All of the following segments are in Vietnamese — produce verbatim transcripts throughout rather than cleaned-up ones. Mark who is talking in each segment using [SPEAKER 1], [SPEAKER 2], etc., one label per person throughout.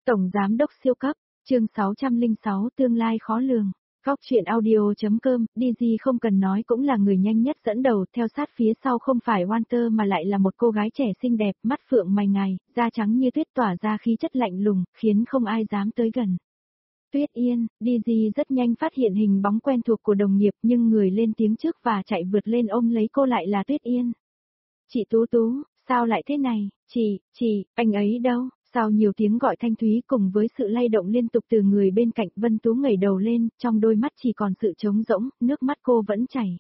[SPEAKER 1] Tổng Giám đốc siêu cấp, chương sáu trăm lẻ sáu tương lai khó lường. Góc truyện audio.com, Dizzy không cần nói cũng là người nhanh nhất dẫn đầu, theo sát phía sau không phải Walter mà lại là một cô gái trẻ xinh đẹp, mắt phượng mày ngài, da trắng như tuyết tỏa ra khí chất lạnh lùng, khiến không ai dám tới gần. Tuyết Yên, Dizzy rất nhanh phát hiện hình bóng quen thuộc của đồng nghiệp nhưng người lên tiếng trước và chạy vượt lên ôm lấy cô lại là Tuyết Yên. Chị Tú Tú, sao lại thế này, chị, chị, anh ấy đâu? Sau nhiều tiếng gọi thanh thúy cùng với sự lay động liên tục từ người bên cạnh, Vân Tú ngẩng đầu lên, trong đôi mắt chỉ còn sự trống rỗng, nước mắt cô vẫn chảy.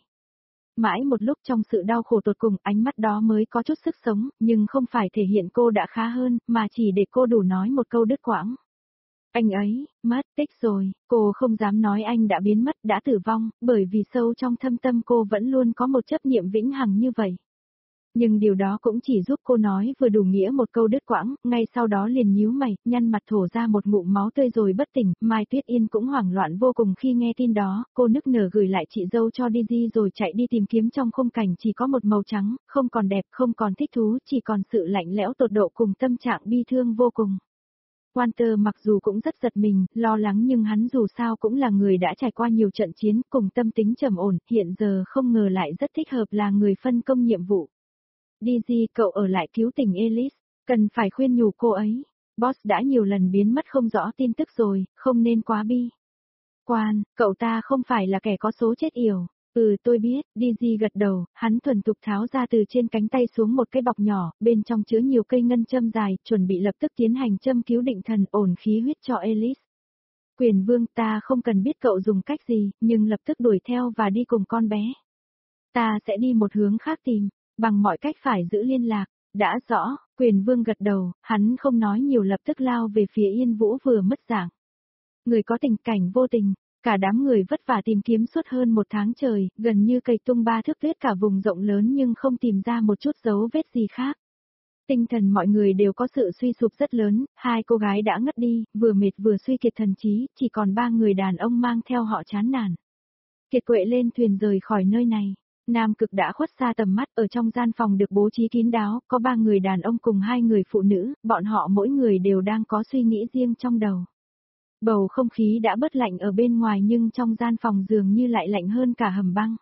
[SPEAKER 1] Mãi một lúc trong sự đau khổ tột cùng, ánh mắt đó mới có chút sức sống, nhưng không phải thể hiện cô đã khá hơn, mà chỉ để cô đủ nói một câu đứt quãng. Anh ấy, mất tích rồi, cô không dám nói anh đã biến mất, đã tử vong, bởi vì sâu trong thâm tâm cô vẫn luôn có một chấp niệm vĩnh hằng như vậy. Nhưng điều đó cũng chỉ giúp cô nói vừa đủ nghĩa một câu đứt quãng, ngay sau đó liền nhíu mày, nhăn mặt thổ ra một ngụm máu tươi rồi bất tỉnh. Mai Tuyết Yên cũng hoảng loạn vô cùng khi nghe tin đó, cô nức nở gửi lại chị dâu cho Dizzy rồi chạy đi tìm kiếm trong khung cảnh chỉ có một màu trắng, không còn đẹp, không còn thích thú, chỉ còn sự lạnh lẽo tột độ cùng tâm trạng bi thương vô cùng. Walter mặc dù cũng rất giật mình, lo lắng nhưng hắn dù sao cũng là người đã trải qua nhiều trận chiến cùng tâm tính trầm ổn, hiện giờ không ngờ lại rất thích hợp là người phân công nhiệm vụ. Dizzy, cậu ở lại cứu tình Elise, cần phải khuyên nhủ cô ấy. Boss đã nhiều lần biến mất không rõ tin tức rồi, không nên quá bi. Quan, cậu ta không phải là kẻ có số chết yểu. Ừ tôi biết, Dizzy gật đầu, hắn thuần thục tháo ra từ trên cánh tay xuống một cái bọc nhỏ, bên trong chứa nhiều cây ngân châm dài, chuẩn bị lập tức tiến hành châm cứu định thần ổn khí huyết cho Elise. Quyền Vương, ta không cần biết cậu dùng cách gì, nhưng lập tức đuổi theo và đi cùng con bé. Ta sẽ đi một hướng khác tìm. Bằng mọi cách phải giữ liên lạc, đã rõ, Quyền Vương gật đầu, hắn không nói nhiều lập tức lao về phía Yên Vũ vừa mất dạng. Người có tình cảnh vô tình, cả đám người vất vả tìm kiếm suốt hơn một tháng trời, gần như cày tung ba thước tuyết cả vùng rộng lớn nhưng không tìm ra một chút dấu vết gì khác. Tinh thần mọi người đều có sự suy sụp rất lớn, hai cô gái đã ngất đi, vừa mệt vừa suy kiệt thần trí, chỉ còn ba người đàn ông mang theo họ chán nản. Kiệt quệ lên thuyền rời khỏi nơi này. Nam Cực đã khuất xa tầm mắt, ở trong gian phòng được bố trí kín đáo, có ba người đàn ông cùng hai người phụ nữ, bọn họ mỗi người đều đang có suy nghĩ riêng trong đầu. Bầu không khí đã bớt lạnh ở bên ngoài nhưng trong gian phòng dường như lại lạnh hơn cả hầm băng.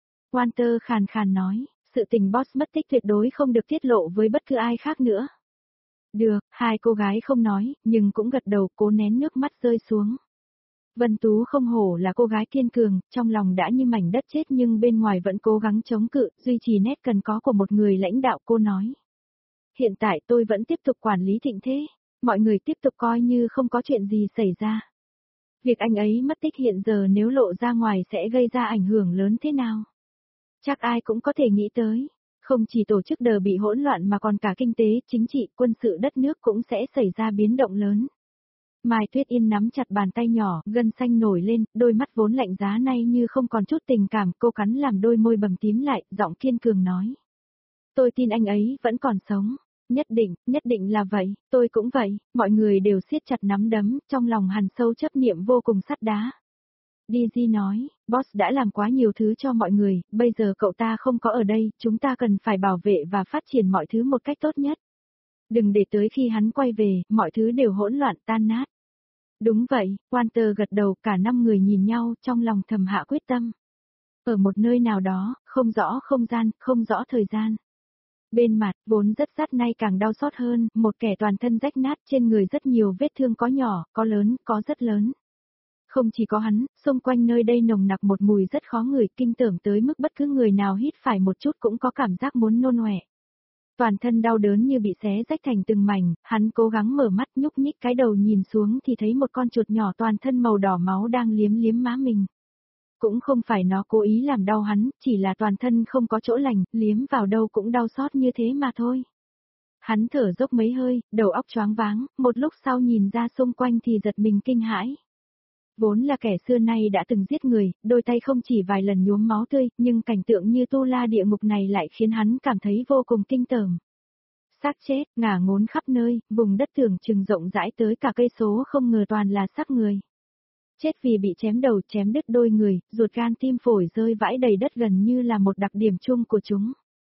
[SPEAKER 1] Walter khàn khàn nói, sự tình boss mất tích tuyệt đối không được tiết lộ với bất cứ ai khác nữa. Được, hai cô gái không nói, nhưng cũng gật đầu cố nén nước mắt rơi xuống. Vân Tú không hổ là cô gái kiên cường, trong lòng đã như mảnh đất chết nhưng bên ngoài vẫn cố gắng chống cự, duy trì nét cần có của một người lãnh đạo, cô nói. Hiện tại tôi vẫn tiếp tục quản lý thịnh thế, mọi người tiếp tục coi như không có chuyện gì xảy ra. Việc anh ấy mất tích hiện giờ nếu lộ ra ngoài sẽ gây ra ảnh hưởng lớn thế nào? Chắc ai cũng có thể nghĩ tới, không chỉ tổ chức đờ bị hỗn loạn mà còn cả kinh tế, chính trị, quân sự đất nước cũng sẽ xảy ra biến động lớn. Mai Tuyết Yên nắm chặt bàn tay nhỏ, gân xanh nổi lên, đôi mắt vốn lạnh giá nay như không còn chút tình cảm, cô cắn làm đôi môi bầm tím lại, giọng kiên cường nói. Tôi tin anh ấy vẫn còn sống. Nhất định, nhất định là vậy, tôi cũng vậy, mọi người đều siết chặt nắm đấm, trong lòng hằn sâu chấp niệm vô cùng sắt đá. Dizzy nói, boss đã làm quá nhiều thứ cho mọi người, bây giờ cậu ta không có ở đây, chúng ta cần phải bảo vệ và phát triển mọi thứ một cách tốt nhất. Đừng để tới khi hắn quay về, mọi thứ đều hỗn loạn tan nát. Đúng vậy, Walter gật đầu, cả năm người nhìn nhau, trong lòng thầm hạ quyết tâm. Ở một nơi nào đó, không rõ không gian, không rõ thời gian. Bên mặt, vốn rất rát nay càng đau xót hơn, một kẻ toàn thân rách nát, trên người rất nhiều vết thương, có nhỏ, có lớn, có rất lớn. Không chỉ có hắn, xung quanh nơi đây nồng nặc một mùi rất khó ngửi, kinh tởm tới mức bất cứ người nào hít phải một chút cũng có cảm giác muốn nôn ọe. Toàn thân đau đớn như bị xé rách thành từng mảnh, hắn cố gắng mở mắt nhúc nhích cái đầu nhìn xuống thì thấy một con chuột nhỏ toàn thân màu đỏ máu đang liếm liếm má mình. Cũng không phải nó cố ý làm đau hắn, chỉ là toàn thân không có chỗ lành, liếm vào đâu cũng đau xót như thế mà thôi. Hắn thở dốc mấy hơi, đầu óc choáng váng, một lúc sau nhìn ra xung quanh thì giật mình kinh hãi. Vốn là kẻ xưa nay đã từng giết người, đôi tay không chỉ vài lần nhuốm máu tươi, nhưng cảnh tượng như tu la địa ngục này lại khiến hắn cảm thấy vô cùng kinh tởm. Xác chết, ngả ngốn khắp nơi, vùng đất tưởng chừng rộng rãi tới cả cây số không ngờ toàn là xác người. Chết vì bị chém đầu, chém đứt đôi người, ruột gan tim phổi rơi vãi đầy đất gần như là một đặc điểm chung của chúng.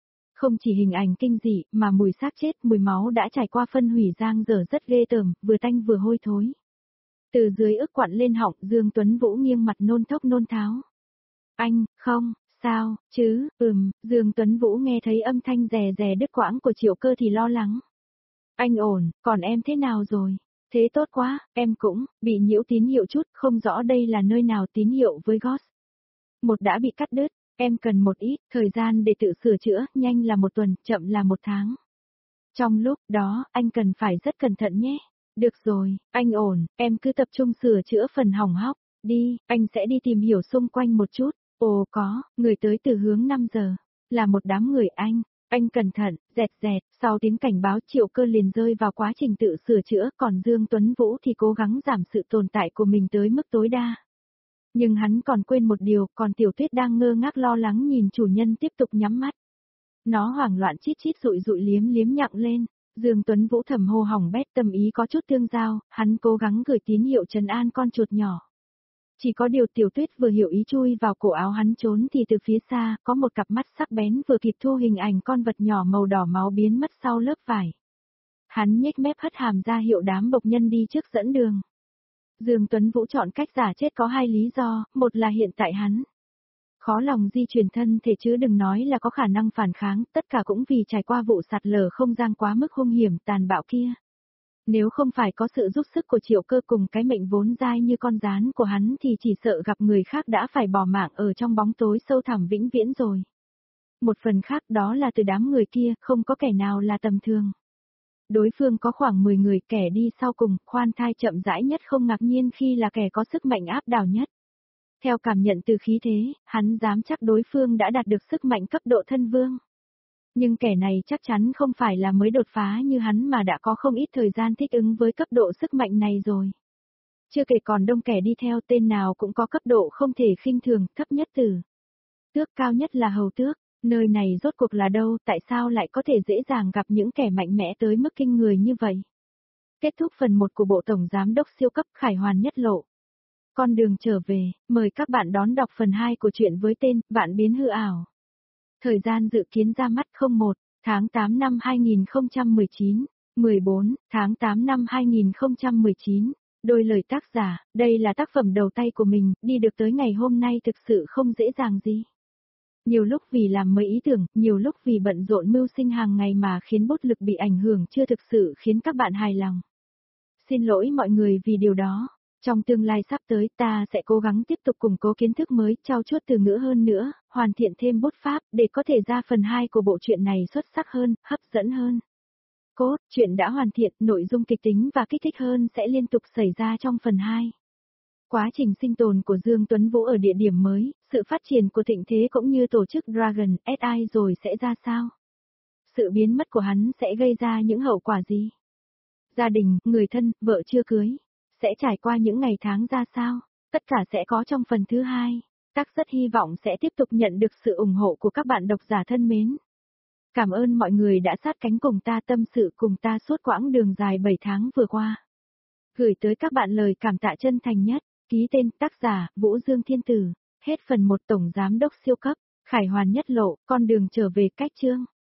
[SPEAKER 1] Không chỉ hình ảnh kinh dị, mà mùi xác chết, mùi máu đã trải qua phân hủy giang dở rất ghê tởm, vừa tanh vừa hôi thối. Từ dưới ức quặn lên họng, Dương Tuấn Vũ nghiêng mặt nôn thốc nôn tháo. Anh, không, sao, chứ, ừm, Dương Tuấn Vũ nghe thấy âm thanh rè rè đứt quãng của Triệu Cơ thì lo lắng. Anh ổn, còn em thế nào rồi? Thế tốt quá, em cũng, bị nhiễu tín hiệu chút, không rõ đây là nơi nào tín hiệu với Ghost. Một đã bị cắt đứt, em cần một ít thời gian để tự sửa chữa, nhanh là một tuần, chậm là một tháng. Trong lúc đó, anh cần phải rất cẩn thận nhé. Được rồi, anh ổn, em cứ tập trung sửa chữa phần hỏng hóc. Đi, anh sẽ đi tìm hiểu xung quanh một chút. Ồ có, người tới từ hướng năm giờ. Là một đám người anh. Anh cẩn thận, dẹt dẹt, sau tiếng cảnh báo Triệu Cơ liền rơi vào quá trình tự sửa chữa, còn Dương Tuấn Vũ thì cố gắng giảm sự tồn tại của mình tới mức tối đa. Nhưng hắn còn quên một điều, còn Tiểu Tuyết đang ngơ ngác lo lắng nhìn chủ nhân tiếp tục nhắm mắt. Nó hoảng loạn chít chít rụi rụi liếm liếm nhặng lên. Dương Tuấn Vũ thầm hô hỏng bét, tâm ý có chút tương giao, hắn cố gắng gửi tín hiệu trấn an con chuột nhỏ. Chỉ có điều Tiểu Tuyết vừa hiểu ý chui vào cổ áo hắn trốn thì từ phía xa, có một cặp mắt sắc bén vừa kịp thu hình ảnh con vật nhỏ màu đỏ máu biến mất sau lớp vải. Hắn nhếch mép hất hàm ra hiệu đám bộc nhân đi trước dẫn đường. Dương Tuấn Vũ chọn cách giả chết có hai lý do, một là hiện tại hắn khó lòng di chuyển thân thể chứ đừng nói là có khả năng phản kháng, tất cả cũng vì trải qua vụ sạt lở không gian quá mức hung hiểm tàn bạo kia. Nếu không phải có sự giúp sức của Triệu Cơ cùng cái mệnh vốn dai như con rán của hắn thì chỉ sợ gặp người khác đã phải bỏ mạng ở trong bóng tối sâu thẳm vĩnh viễn rồi. Một phần khác đó là từ đám người kia, không có kẻ nào là tầm thường. Đối phương có khoảng mười người, kẻ đi sau cùng, khoan thai chậm rãi nhất không ngạc nhiên khi là kẻ có sức mạnh áp đảo nhất. Theo cảm nhận từ khí thế, hắn dám chắc đối phương đã đạt được sức mạnh cấp độ thân vương. Nhưng kẻ này chắc chắn không phải là mới đột phá như hắn mà đã có không ít thời gian thích ứng với cấp độ sức mạnh này rồi. Chưa kể còn đông kẻ đi theo, tên nào cũng có cấp độ không thể khinh thường, thấp nhất tử tước, cao nhất là hầu tước. Nơi này rốt cuộc là đâu, tại sao lại có thể dễ dàng gặp những kẻ mạnh mẽ tới mức kinh người như vậy? Kết thúc phần một của bộ tổng giám đốc siêu cấp Khải Hoàn Nhất Lộ. Con đường trở về, mời các bạn đón đọc phần hai của truyện với tên Vạn biến hư ảo. Thời gian dự kiến ra mắt không một tháng tám năm hai nghìn không trăm mười chín, mười bốn tháng tám năm hai nghìn không trăm mười chín. Đôi lời tác giả, đây là tác phẩm đầu tay của mình, đi được tới ngày hôm nay thực sự không dễ dàng gì. Nhiều lúc vì làm mấy ý tưởng, nhiều lúc vì bận rộn mưu sinh hàng ngày mà khiến bút lực bị ảnh hưởng chưa thực sự khiến các bạn hài lòng. Xin lỗi mọi người vì điều đó. Trong tương lai sắp tới ta sẽ cố gắng tiếp tục củng cố kiến thức mới, trau chuốt từ ngữ hơn nữa, hoàn thiện thêm bút pháp để có thể ra phần hai của bộ truyện này xuất sắc hơn, hấp dẫn hơn. Cốt, truyện đã hoàn thiện, nội dung kịch tính và kích thích hơn sẽ liên tục xảy ra trong phần hai. Quá trình sinh tồn của Dương Tuấn Vũ ở địa điểm mới, sự phát triển của thịnh thế cũng như tổ chức Dragon ét i rồi sẽ ra sao? Sự biến mất của hắn sẽ gây ra những hậu quả gì? Gia đình, người thân, vợ chưa cưới, sẽ trải qua những ngày tháng ra sao? Tất cả sẽ có trong phần thứ hai. Tác rất hy vọng sẽ tiếp tục nhận được sự ủng hộ của các bạn độc giả thân mến. Cảm ơn mọi người đã sát cánh cùng ta, tâm sự cùng ta suốt quãng đường dài bảy tháng vừa qua. Gửi tới các bạn lời cảm tạ chân thành nhất. Ký tên tác giả Vũ Dương Thiên Tử. Hết phần một tổng giám đốc siêu cấp Khải Hoàn Nhất Lộ, con đường trở về cách chương.